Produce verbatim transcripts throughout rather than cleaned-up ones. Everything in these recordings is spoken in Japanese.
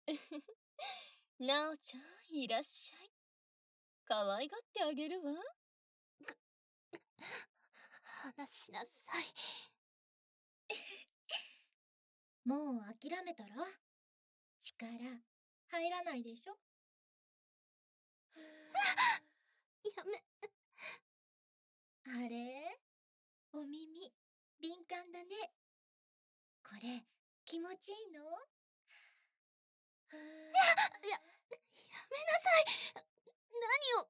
なおちゃん、いらっしゃい。可愛がってあげるわ。 話しなさい。 もう諦めたら？力入らないでしょ？ やめ。 あれ？お耳敏感だね。これ気持ちいいの？ふー。 や、や、やめなさい。何を。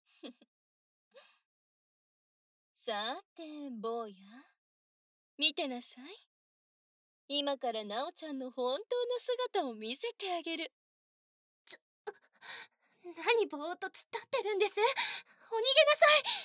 さて、坊や。見てなさい。今からなおちゃんの本当の姿を見せてあげる。 ちょ、何ぼーっと突っ立ってるんです。お逃げなさい。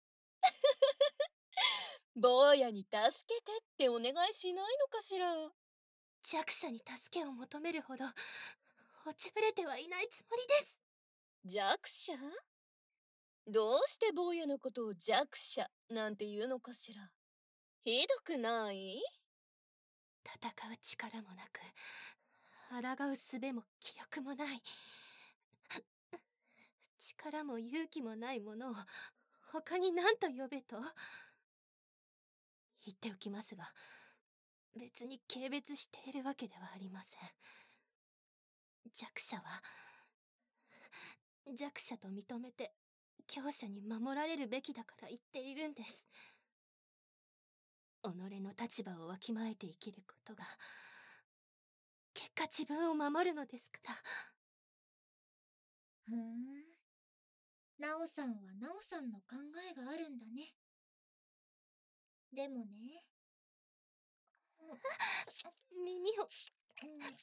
坊やに助けてってお願いしないのかしら。 弱者に助けを求めるほど落ちぶれてはいないつもりです。 弱者？どうして坊やのことを弱者なんて言うのかしら。ひどくない？ 戦う力もなく抗う術も気力もない、力も勇気もないものを他に何と呼べと。言っておきますが、別に軽蔑しているわけではありません。弱者は弱者と認めて強者に守られるべきだから言っているんです。己の立場をわきまえて生きることが結果自分を守るのですから。 ふーん。なおさんはなおさんの考えがあるんだね。でもね。 耳を。 うん、 や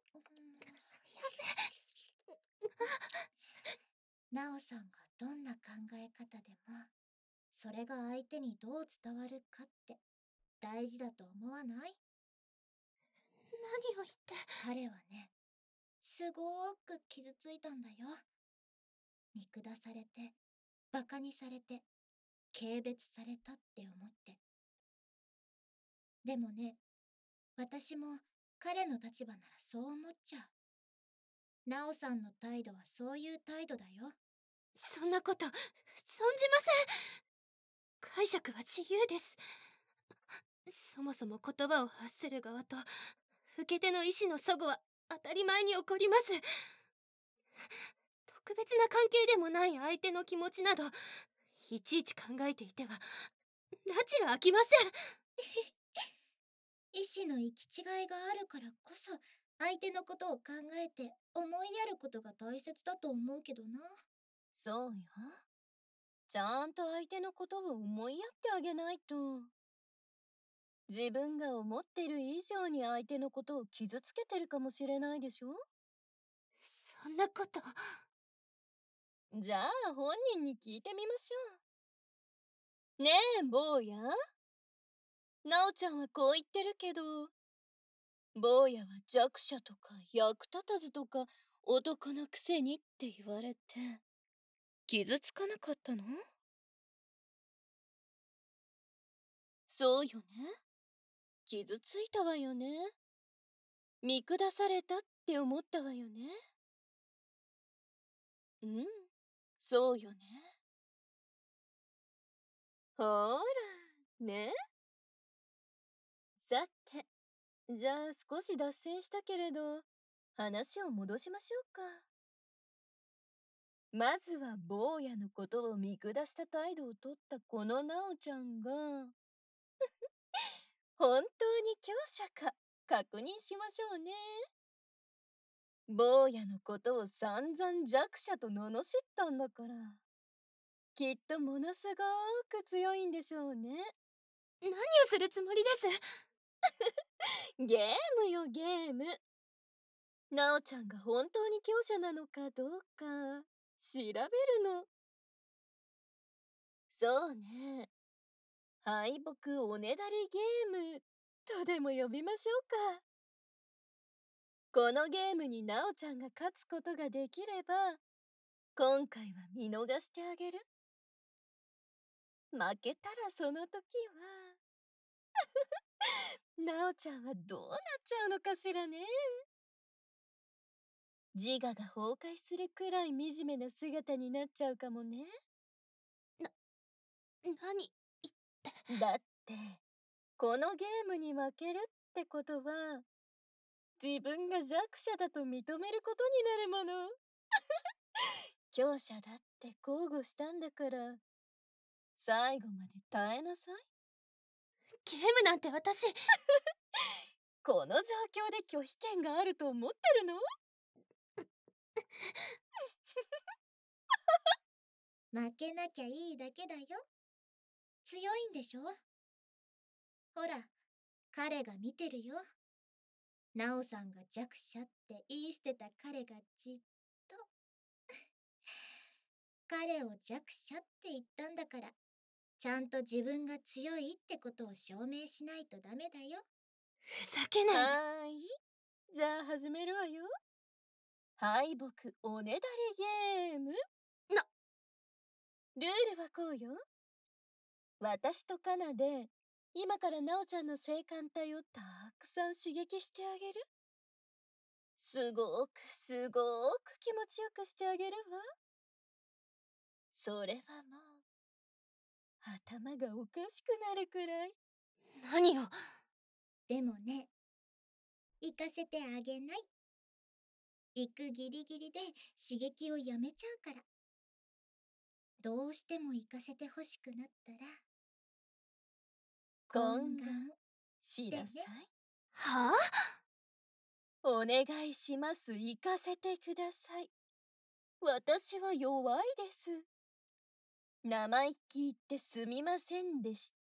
め。なおさんがどんな考え方でも、それが相手にどう伝わるかって大事だと思わない？ 何を言って。 彼はね、すごーく傷ついたんだよ。見下されて、バカにされて、軽蔑されたって思って。でもね、私も彼の立場ならそう思っちゃう。なおさんの態度はそういう態度だよ。 そんなこと存じません。解釈は自由です。そもそも言葉を発する側と受け手の意思の齟齬は当たり前に起こります。特別な関係でもない相手の気持ちなどいちいち考えていては拉致が開きません。 意志の行き違いがあるからこそ相手のことを考えて思いやることが大切だと思うけどな。 そうよ。ちゃんと相手のことを思いやってあげないと。自分が思ってる以上に相手のことを傷つけてるかもしれないでしょ。 そんなこと。 じゃあ本人に聞いてみましょう。ねえ坊や、なおちゃんはこう言ってるけど、坊やは弱者とか役立たずとか男のくせにって言われて傷つかなかったの？そうよね。傷ついたわよね。見下されたって思ったわよね。うん、そうよね。ほーら、ね。さて、じゃあ少し脱線したけれど、話を戻しましょうか。まずは坊やのことを見下した態度をとったこのなおちゃんが本当に強者か確認しましょうね。坊やのことを散々弱者と罵ったんだから、きっとものすごく強いんでしょうね。 何をするつもりです。 ゲームよゲーム。なおちゃんが本当に強者なのかどうか調べるの。そうね。敗北おねだりゲームとでも呼びましょうか。このゲームになおちゃんが勝つことができれば、今回は見逃してあげる。負けたらその時はなおちゃんはどうなっちゃうのかしらね。 自我が崩壊するくらい惨めな姿になっちゃうかもね。 何だってこのゲームに負けるってことは自分が弱者だと認めることになるもの。強者だって豪語したんだから最後まで耐えなさい。 ゲームなんて私この状況で拒否権があると思ってるの？ 負けなきゃいいだけだよ。強いんでしょ？ほら、彼が見てるよ。ナオさんが弱者って言い捨てた彼がじっと。彼を弱者って言ったんだから、ちゃんと自分が強いってことを証明しないとダメだよ。 ふざけないで。 はーい。じゃあ始めるわよ。敗北おねだりゲーム。 なルールはこうよ。私とカナで今からナオちゃんの性感帯をたくさん刺激してあげる。すごくすごく気持ちよくしてあげるわ。それはもう頭がおかしくなるくらい。 何を。 でもね、行かせてあげない。行くギリギリで刺激をやめちゃうから。どうしても行かせてほしくなったら、 懇願しなさい。 はあ。 お願いします。行かせてください。私は弱いです。生意気言ってすみませんでした。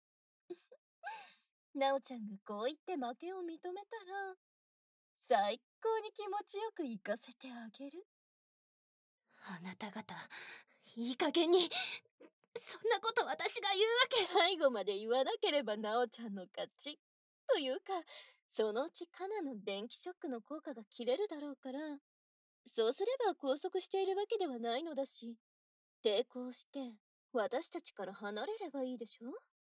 なおちゃんがこう言って負けを認めたら、最高に気持ちよく行かせてあげる。 あなた方、いい加減に。そんなこと私が言うわけ。 最後まで言わなければなおちゃんの勝ち。というか、そのうちカナの電気ショックの効果が切れるだろうから、そうすれば拘束しているわけではないのだし、抵抗して私たちから離れればいいでしょ。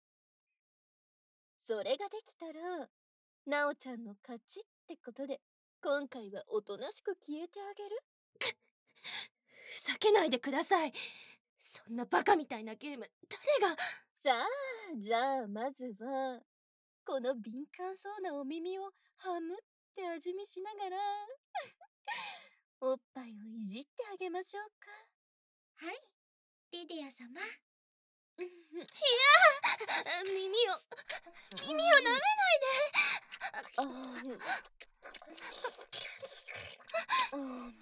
それができたらなおちゃんの勝ちってことで、今回はおとなしく消えてあげる。 ふざけないでください。そんなバカみたいなゲーム誰が。 さあ、じゃあまずはこの敏感そうなお耳をハムって味見しながらおっぱいをいじってあげましょうか。 はい、リディア様。 いや耳を耳を舐めないで。 あーうん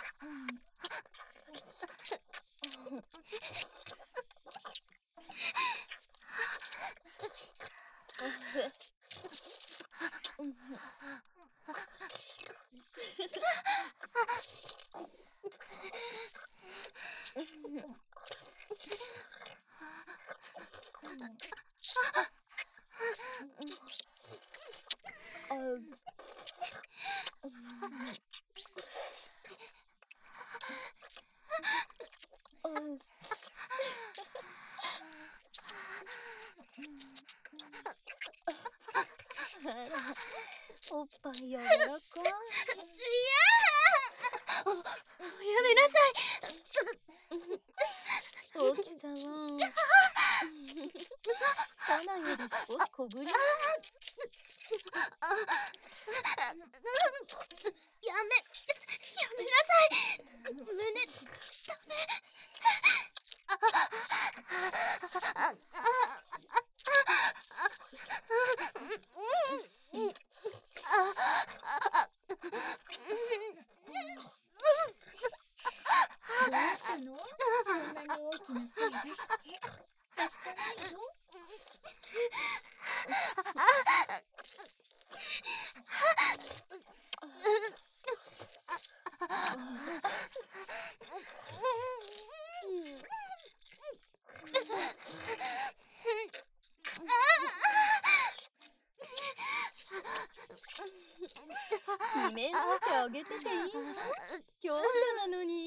おっぱい柔らかい。 いやおやめなさい。 大きさはカナより少し小ぶり。 やめやめなさい。胸ダメ。あああどうしたの？そんなに大きな声出して。はしたないよ。 悲鳴なんてあげてていいの？強者なのに。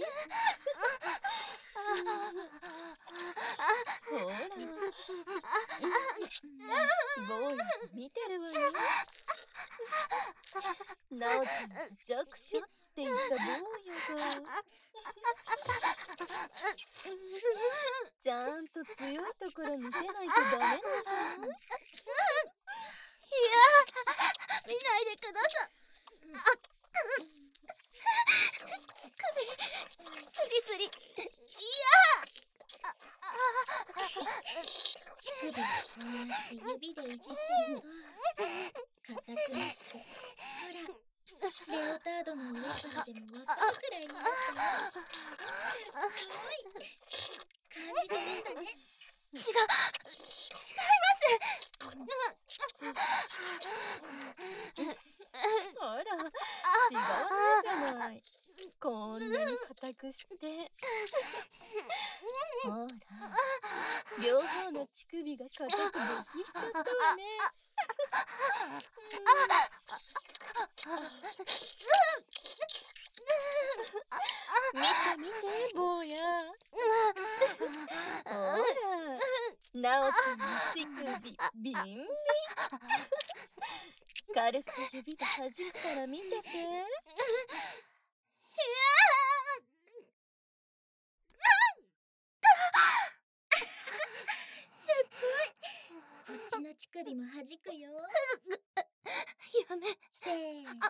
ほら、坊や見てるわよ。 なおちゃんが弱者って言った坊やがちゃんと強いところ見せないとダメなんじゃない？ いやー、見ないでくださ乳首スリスリ。い乳首をこうやって指でいじってると硬くなって、ほらレオタードのおっぱいでもわかるくらいになったよ。すごい感じてるんだね。 違う、違いほら、違わないじゃない。こんなに硬くして。ほら、両方の乳首が硬く勃起しちゃったわね。見て見て、坊や。ほら、なおちゃんの乳首ビンビン。軽く指で弾くから見てて。 こっちの乳首も弾くよ。 やめ。 せーの。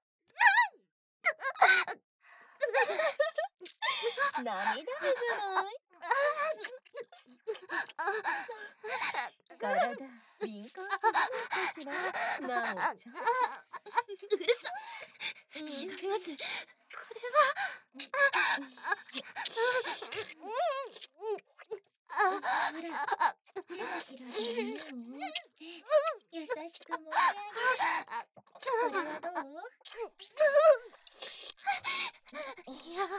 涙目じゃない。体敏感すぎるかしら、なおちゃん。 うるさ。違います。これは。 ほら、手のひらで胸を覆って優しく揉み上げる。これはどう？ いや、いや。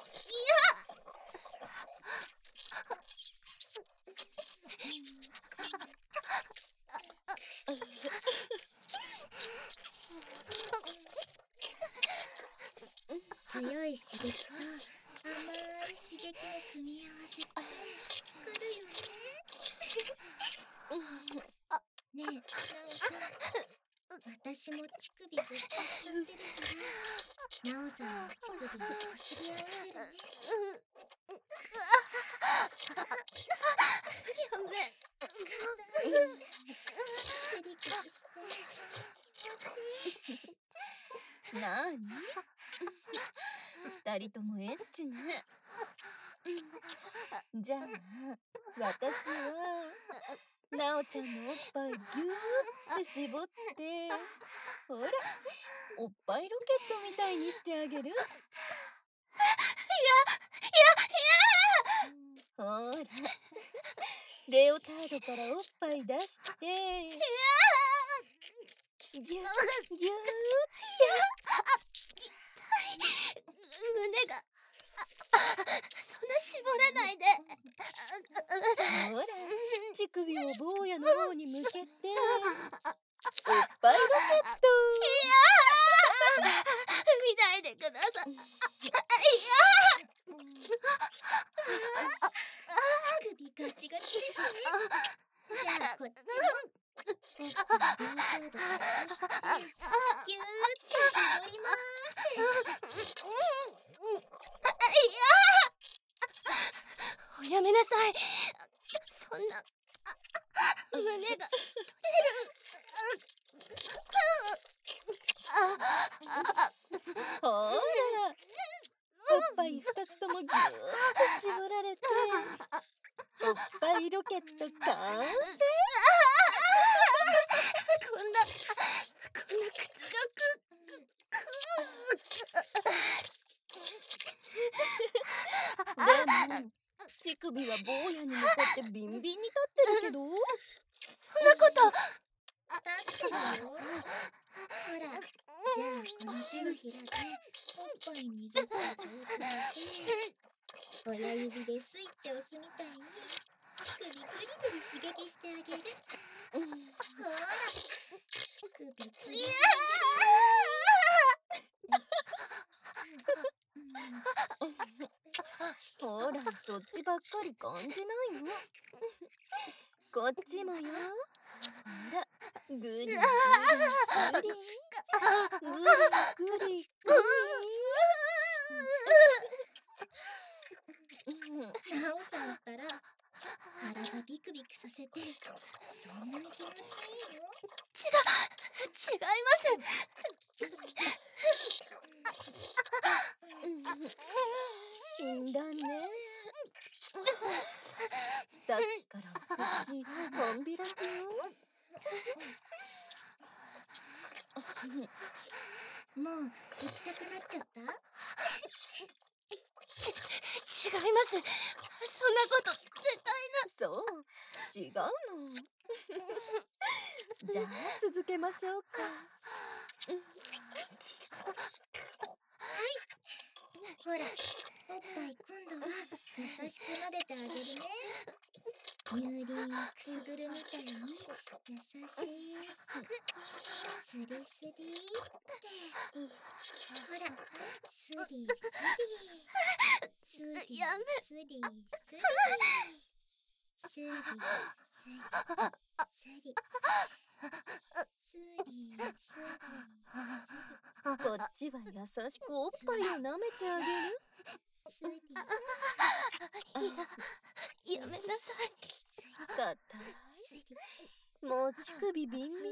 強い刺激と甘い刺激の組み合わせってくるよね。ねえ、なおさん、私も乳首勃起しちゃってるから、なおさんの乳首にこすり合わせるね。 やめ。 チリキして気持ちいい。 なーに？二人ともエッチね。じゃあ、私はなおちゃんのおっぱいぎゅーって絞って、ほら、おっぱいロケットみたいにしてあげる。いや、ほら、レオタードからおっぱい出して、ぎゅーぎゅー。 胸が。そんな絞らないで。 ほら、乳首を坊やの方に向けて、おっぱいロケット。 見ないでください。 乳首ガチガチですね。じゃあこっちもおっぱい両サイドから押してギューって絞ります。 おやめなさい。そんな胸が取れる。 ほら、おっぱい二つともぎゅーっと絞られて、おっぱいロケット完成。 こんなこんな屈辱。 でも乳首は坊やに向かってビンビンに立ってるけど。 そんなこと立ってるよ。ほら、じゃあこの手のひらでおっぱい握った状態で親指でスイッチ押すみたいに乳首グリグリ刺激してあげる。ほら、乳首グリグリ。 ほら、そっちばっかり感じないの。こっちもよ。ほら、 グリグリグリグリグリグリ。 ナオさんったら体ビクビクさせてそんなに気持ちいいの？ 違う、違います。 死んだね。さっきからお口本開きよ。 もう行きたくなっちゃった？ ち、違います。そんなこと絶対な。 そう、違うの。じゃあ続けましょうか。 ほら、おっぱい今度は優しく撫でてあげるね。乳輪をくすぐるみたいに優しい。スリスリって。ほら、スリスリ。スリやめ。 スリスリ。スリスリ。スリスリスリ。 こっちは優しくおっぱいを舐めてあげる。 スリ。 いや、やめなさい。 硬い。もう乳首ビンビンね。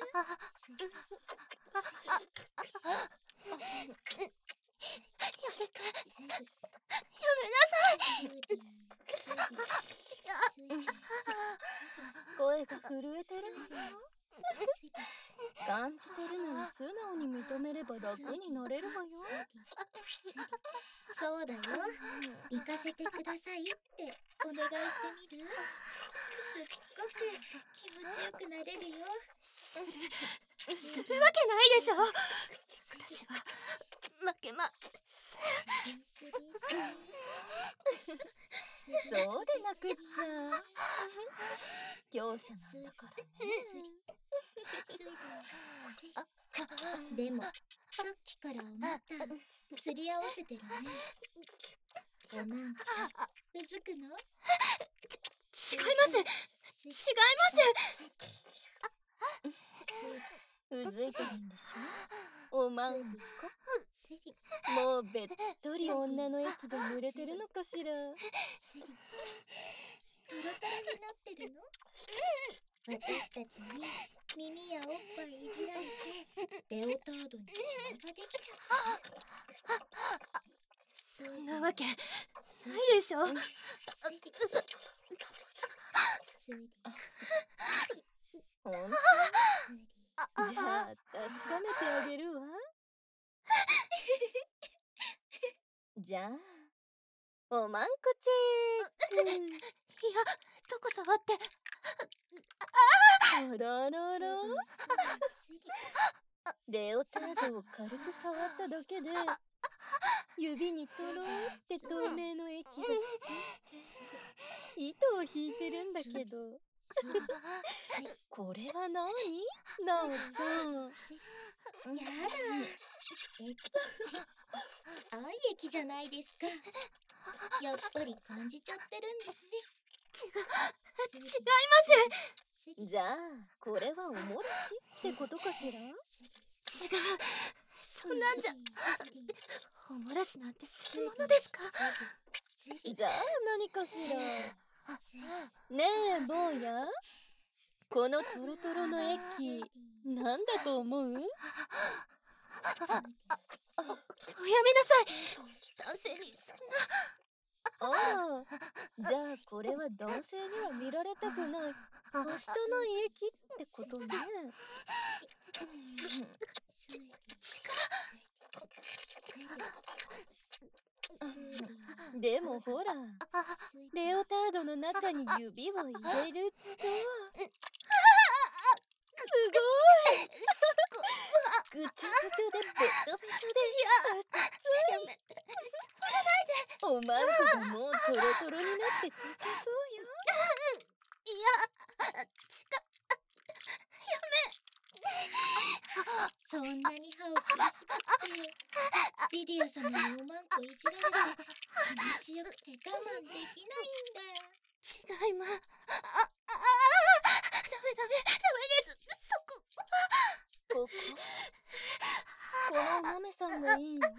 やめて。やめなさい。 声が震えてるのよ。感じてるのに素直に認めれば楽になれるわよ。 そうだよ。行かせてくださいってお願いしてみる？すっごく気持ちよくなれるよ。 する、するわけないでしょ。私は負けまそうでなくっちゃ。強者なんだからね。 でもさっきから思った。すり合わせてるね。おまんこうずくの？ ち、違います。違いうずいてるんでしょ、おまんこ。もうべっとり女の液で濡れてるのかしら。 トロトロになってるの？私たちに耳やおっぱいいじられてレオタードにシワができちゃった。 そんなわけないでしょ。 ほんと？じゃあ確かめてあげるわ。じゃあおまんこチェック。 いや、どこ触って。 あららら。レオタードを軽く触っただけで指にとろーって透明の液がついて糸を引いてるんだけど、これは何？なおちゃん。 やだ、液愛液じゃないですか。やっぱり感じちゃってるんですね。 違う、違います。 じゃあこれはおもらしってことかしら？違う、 そんなんじゃ。おもらしなんてするものですか？ じゃあ何かしら。ねえ坊や、このトロトロの液なんだと思う？ お、おやめなさい。男性にそんな。 ああ、じゃあこれは男性には見られたくないはしたない液ってことね。でもほら、レオタードの中に指を入れると、すごいぐちゃぐちゃでべちょべちょで熱い。おまんこがもうトロトロになって溶けそうよ。 いや、違う。 そんなに歯を食いしばってリディア様におまんこいじられて気持ちよくて我慢できないんだ。 違いま。あ、あ、あ、ダメダメダメです。そこここのお豆さんがいいの？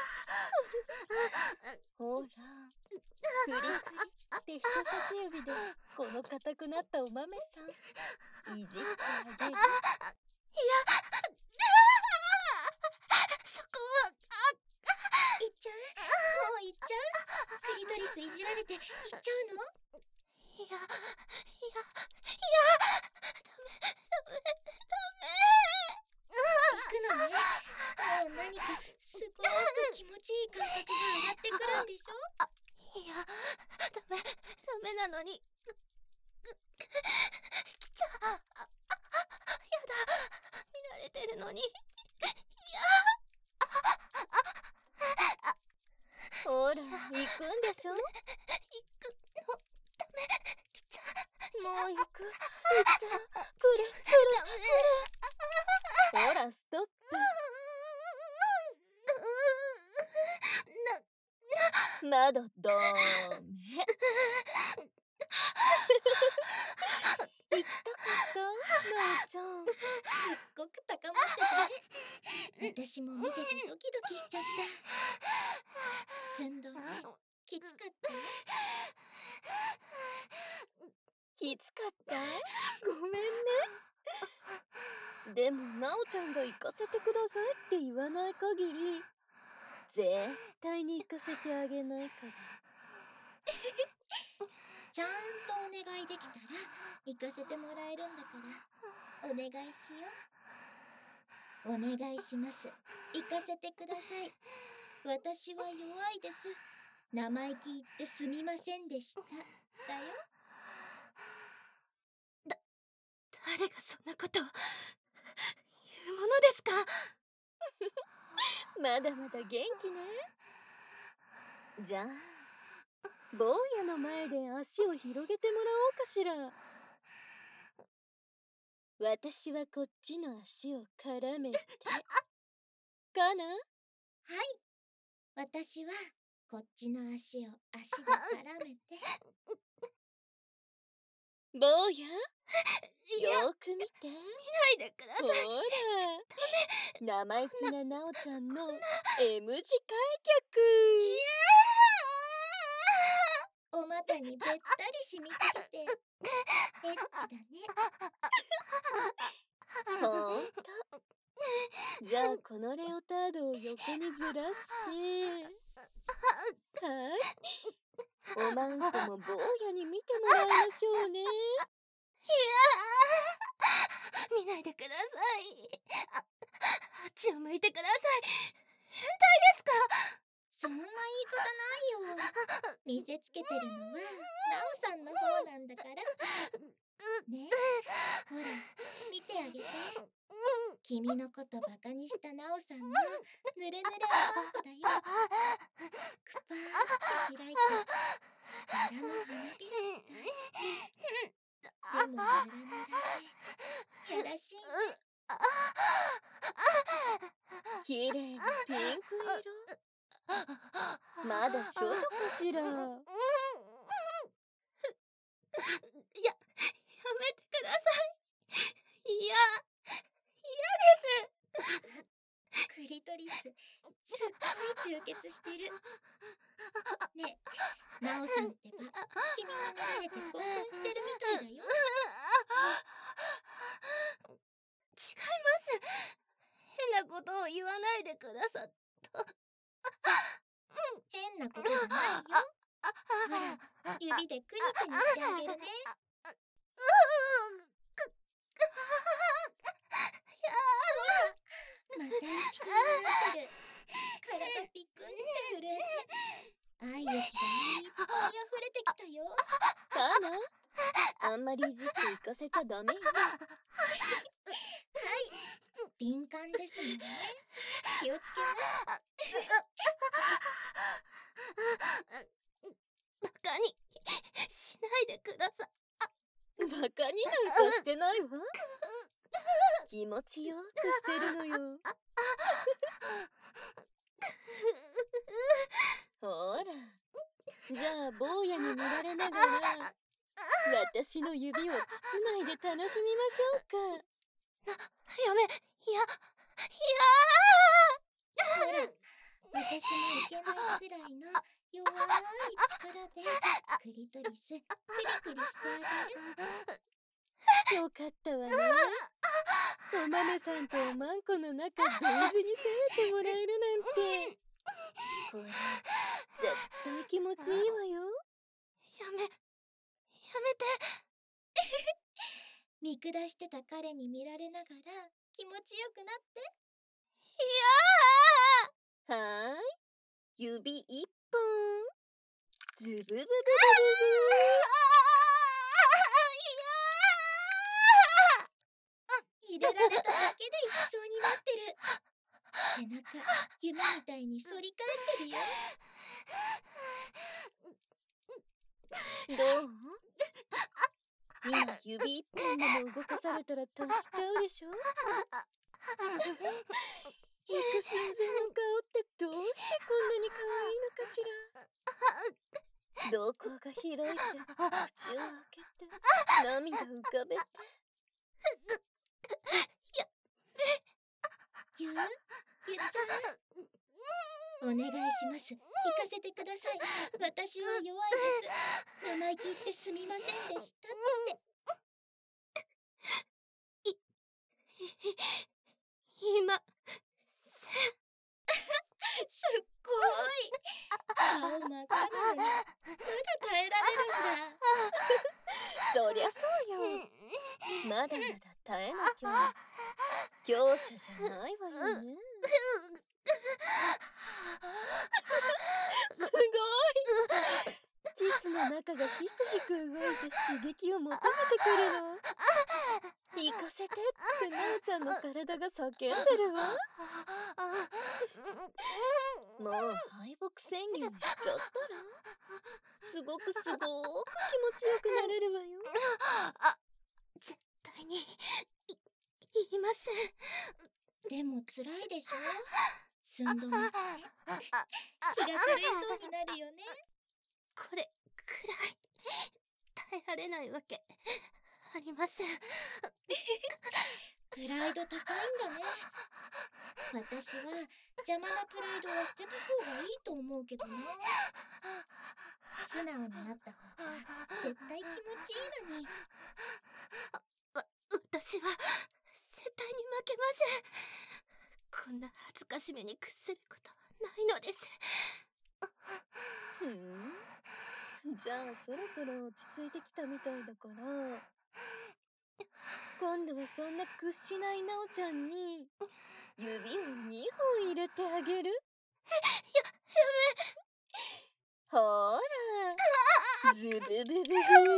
ほら、クリクリって人差し指でこの硬くなったお豆さんいじってあげる。 そこは行っちゃう？もう行っちゃう？クリトリスいじられて行っちゃうの？ いやいやいやダメダメ行くのね。もう何かすごく気持ちいい感覚が上がってくるんでしょ？ いやダメダメなのに来ちゃやだ見られてるのに。 ほら、行くんでしょ？ 行くのダメ来ちゃもう行く。行っちゃう。くるくる。ほら、ストップ。まだダメ。行きたかった？なおちゃん。 すっごく高まってたね。私も見ててドキドキしちゃった。寸胴ね。きつかった？ きつかった？ごめんね。でもなおちゃんが行かせてくださいって言わない限り絶対に行かせてあげないから。 ちゃんとお願いできたら行かせてもらえるんだからお願いしよう。お願いします。行かせてください。私は弱いです。生意気言ってすみませんでした。だよ。 誰がそんなことを言うものですか？ まだまだ元気ね。じゃあ坊やの前で足を広げてもらおうかしら。私はこっちの足を絡めてかな？ はい。私はこっちの足を足で絡めて。 坊や、よーく見て。 見ないでください。 ほら、生意気ななおちゃんの エム 字開脚。 お股にべったり染みつけてエッチだね。 ほんと。じゃあこのレオタードを横にずらしてはい、おまんこも坊やに見てもらいましょうね。 いや見ないでください。あ、あっちを向いてください。変態ですか？ そんな言い方ないよ。見せつけてるのはナオさんの方なんだから。ねえ、ほら見てあげて。君のことバカにしたナオさんのぬれぬれおまんこだよ。くぱーって開いてバラの花びらみたい。でもぬらぬらでやらしいね。 きれいなピンク色。まだ少女かしら。 や、やめてください。いや、嫌です。 クリトリス、すっごい充血してる。ねえ、ナオさんってば、君に見られて興奮してるみたいだよ。 違います。変なことを言わないでくださった。 変なことじゃないよ。ほら、指でクニクニしてあげるね。また行きそうになってる。体ピクンって震えて愛液がいっぱい溢れてきたよ。 かな？あんまりいじって行かせちゃダメよ。 はい、敏感ですもんね。気をつけます。 バカにしないでください。 バカになんかしてないわ。気持ちよくしてるのよ。ほら、じゃあ坊やに見られながら私の指を膣内で楽しみましょうか。 やめ、やいや、いやほら、私もいけないくらいの弱い力でクリトリスクリクリしてあげる。 よかったわね。お豆さんとおまんこの中同時に攻めてもらえるなんて。これ絶対気持ちいいわよ。 やめ、やめて。 見下してた彼に見られながら気持ちよくなって。 いやはーい、指一本。ズブブブブブブ。 入れられただけでいきそうになってる。背中夢みたいに反り返ってるよ。 どう？今指一本でも動かされたら達しちゃうでしょ。行く寸前の顔ってどうしてこんなに可愛いのかしら。瞳孔が開いて口を開けて涙浮かべて。 言う？言っちゃう？お願いします。行かせてください。私は弱いです。生意気言ってすみませんでしたって。 今、 すっごい。顔真っ赤なのにまだ耐えられるんだ。 そりゃそうよ。まだまだ耐えなきゃ。強者じゃないわよね。すごい。膣の中がヒクヒク動いて刺激を求めてくるの。行かせてってなおちゃんの体が叫んでるわ。もう敗北宣言しちゃったらすごくすごく気持ちよくなれるわよ。 絶対に、い、言いません。 でも辛いでしょ。寸止めって気が狂いそうになるよね。 これくらい耐えられないわけありません。 プライド高いんだね。私は邪魔なプライドは捨てた方がいいと思うけどな。素直になった方が絶対気持ちいいのに。 わ、私は絶対に負けません。こんな恥ずかしめに屈することはないのです。 ふん。じゃあそろそろ落ち着いてきたみたいだから、今度はそんな屈しないなおちゃんに指をにほん入れてあげる。 や、やほーら、ズブブブブー。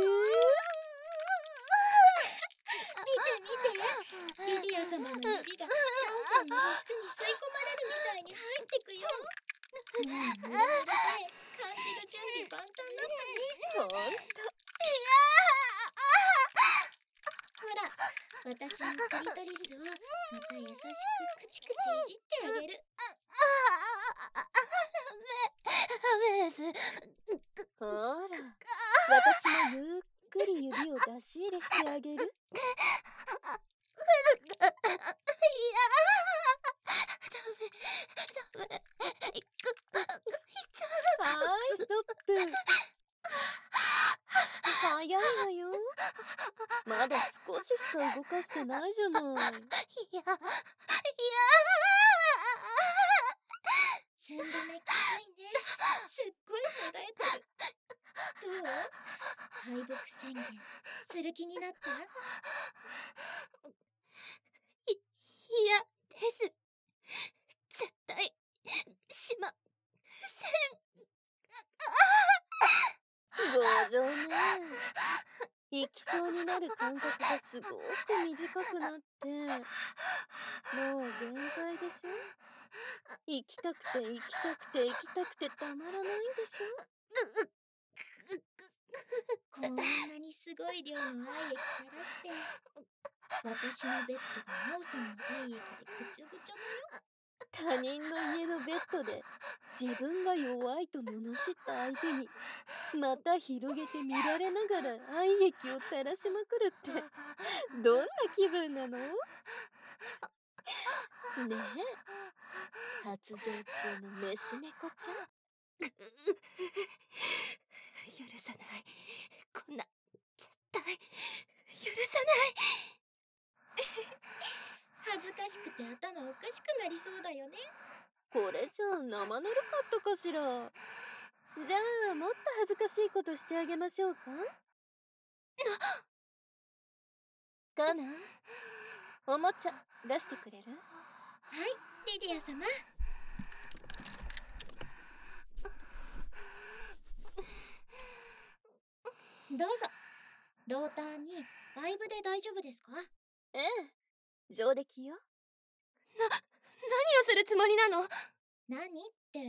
見て見て、リディア様の指がナオさんの膣に吸い込まれるみたいに入ってくよ。もうノリノリで感じる準備万端だったね。 ほんと。 ほら、私のクリトリスをまた優しくクチクチいじってあげる。 ダメです。 ほら、私もゆっくり指を出し入れしてあげる。 いやダメ、ダメ。いく、 はーい、ストップ。早いわよ。まだ少ししか動かしてないじゃない。 いや、いや。 寸止めきついね。すっごいもだえてる。どう？敗北宣言する気になった？ い、嫌です。絶対しません。 強情ね。行きそうになる間隔がすごく短くなって、もう限界でしょ。行きたくて行きたくて行きたくてたまらないんでしょ。 こんなにすごい量の愛液垂らして、私のベッドがナオさんの愛液でぐちょぐちょだよ。 他人の家のベッドで自分が弱いと罵った相手にまた広げて見られながら愛液を垂らしまくるってどんな気分なの？ ねえ、発情中のメス猫ちゃん。 許さない。こんな絶対許さない。 恥ずかしくて頭おかしくなりそうだよね。 これじゃあ生ぬるかったかしら。じゃあもっと恥ずかしいことしてあげましょうか。かな、おもちゃ出してくれる？ はい、リディア様。どうぞ。ローターにバイブで大丈夫ですか？ ええ、上出来よ。 な、何をするつもりなの？ 何って、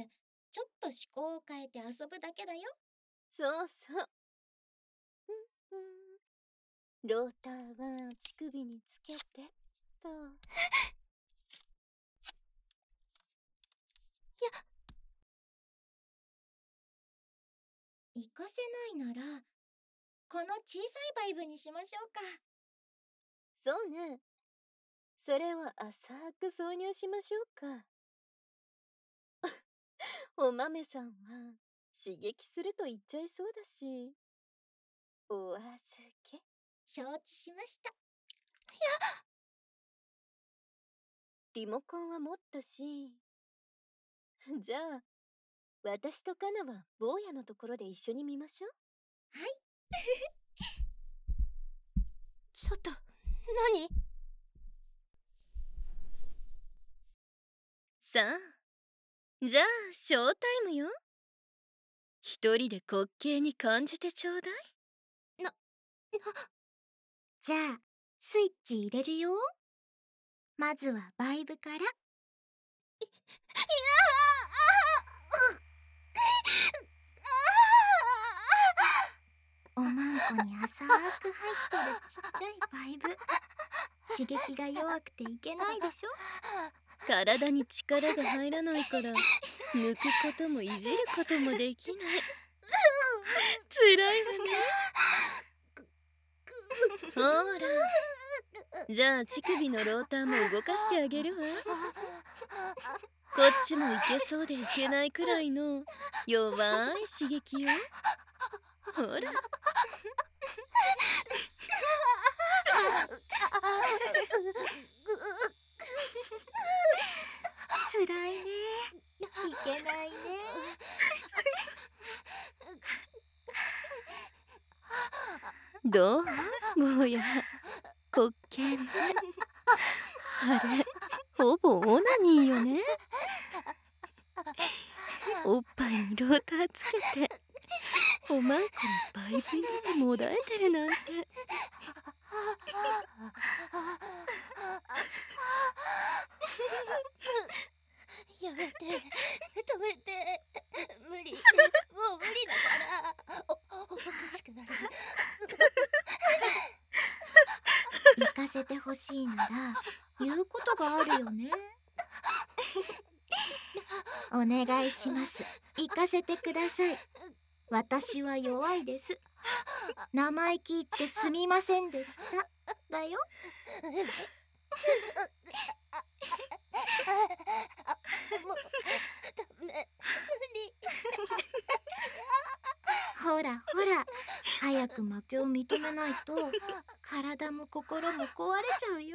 ちょっと思考を変えて遊ぶだけだよ。 そうそう。ふんふん。ローターは乳首につけてと。 や、 活かせないなら、この小さいバイブにしましょうか。 そうね。それを浅く挿入しましょうか。お豆さんは刺激すると言っちゃいそうだし。お預け。 承知しました。 リモコンは持ったし。じゃあ、私とカナは坊やのところで一緒に見ましょう。 はい。 ちょっと、何？ さあ、じゃあショータイムよ。一人で滑稽に感じてちょうだい。 な、な、 じゃあ、スイッチ入れるよ。まずはバイブから。い、いやおまんこに浅く入ってるちっちゃいバイブ。刺激が弱くていけないでしょ。 体に力が入らないから抜くこともいじることもできない。つらいわね。ほら、じゃあ乳首のローターも動かしてあげるわ。こっちもいけそうでいけないくらいの弱い刺激よ。ほら。 つらいね。いけないね。 どう？坊や、滑稽ね。あれ、ほぼオナニーよね。おっぱいにローターつけておまんこにバイブ入れてもだえてるなんて。 やめて、止めて。無理、もう無理だから。お、おかしくなる。 行かせてほしいなら言うことがあるよね。お願いします。行かせてください。私は弱いです。生意気言ってすみませんでした。だよ。 もうダメ、無理。 ほらほら、早く負けを認めないと体も心も壊れちゃうよ。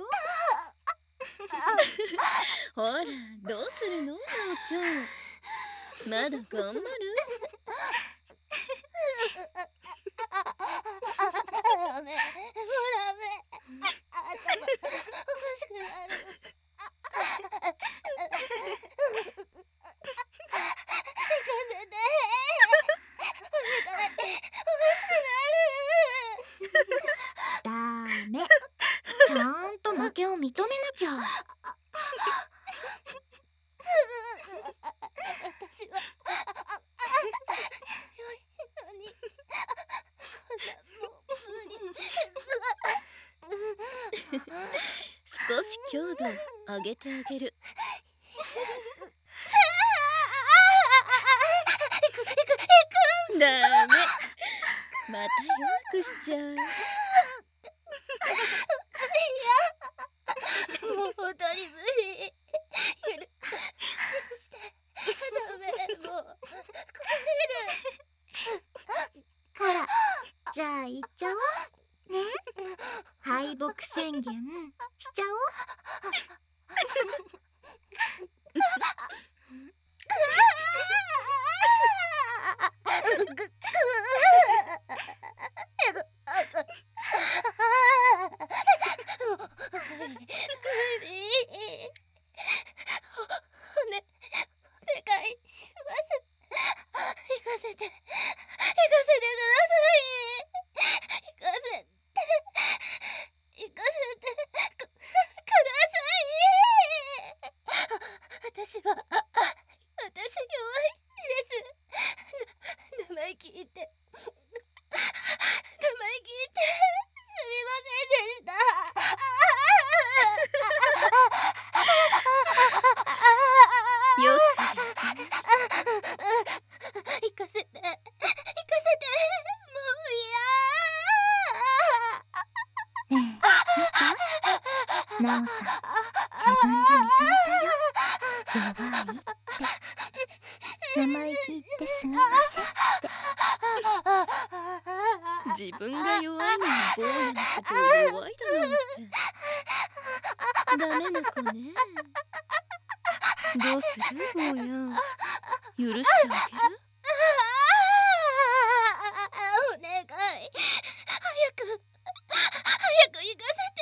ほら、どうするの、なおちゃん。まだ頑張る？ ダメ、もうダメ。頭おかしくなる。 ダメ。ちゃんと負けを認めなきゃ。 私は強いのに、こんなもう無理。 少し強度上げてあげる。ダメ。また弱くしちゃう。 もう本当に無理。 ほら、じゃあ行っちゃおうね。敗北宣言しちゃおう。 私は、私弱いです。な、生意気言って、生意気言って、すみませんでした。 よくできました。 行かせて、行かせて、もう嫌。ねえ、見た？ナオさん、自分で認めたよ。弱いって。生意気言ってすみませんって。 自分が弱いのに坊やのことを弱いだなんて。ダメな子ね。どうする坊や。許してあげる？ お願い、早く、早く行かせて。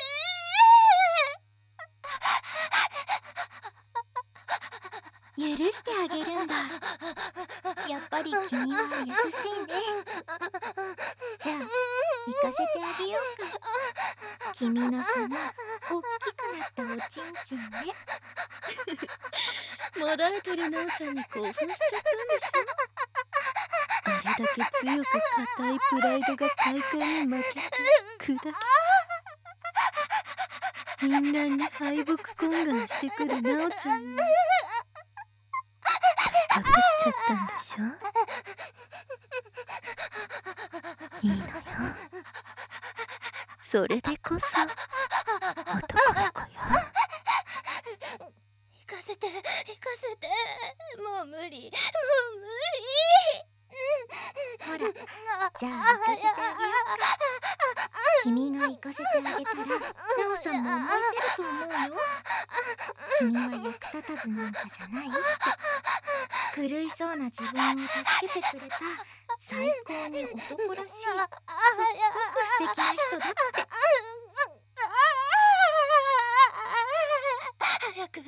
許してあげるんだ。やっぱり君は優しいね。じゃあ行かせてあげようか。君のその大きくなったおちんちんね。 もだえてるなおちゃんに興奮しちゃったんでしょ。あれだけ強く硬いプライドが快感に負けて砕けて、みんなに敗北懇願してくるなおちゃんにかぶっちゃったんでしょ。いいのよ。それでこそ男の子よ。 行かせて、行かせて、もう無理、もう無理。 ほら、じゃあ行かせてあげようか。君が行かせてあげたら、ナオさんも思い知ると思うよ。君は役立たずなんかじゃないって。狂いそうな自分を助けてくれた最高に男らしい、すっごく素敵な人だって。 早く、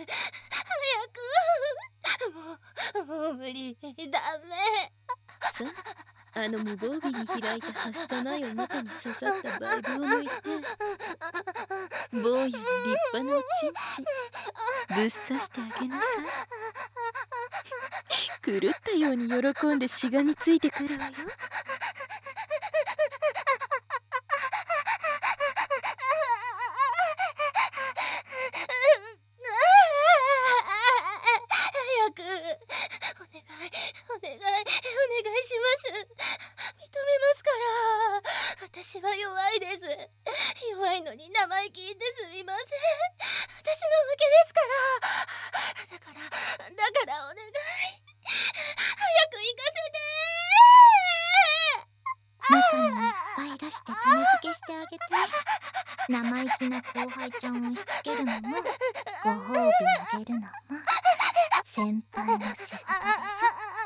早く、もう、もう無理、ダメ。 さあ、あの無防備に開いたはしたないお股に刺さったバイブを抜いて、坊やの立派なおちんちんぶっ刺してあげなさい。狂ったように喜んでしがみついてくるわよ。 早く、お願い、お願い、お願いします。認めますから。私は弱いです。弱いのに生意気言ってすみません。私の負けですから。だから、だからお願い。早く行かせて。 中にいっぱい出して種付けしてあげて。生意気な後輩ちゃんを押し付けるのも、ご褒美あげるのも、先輩の仕事でしょ。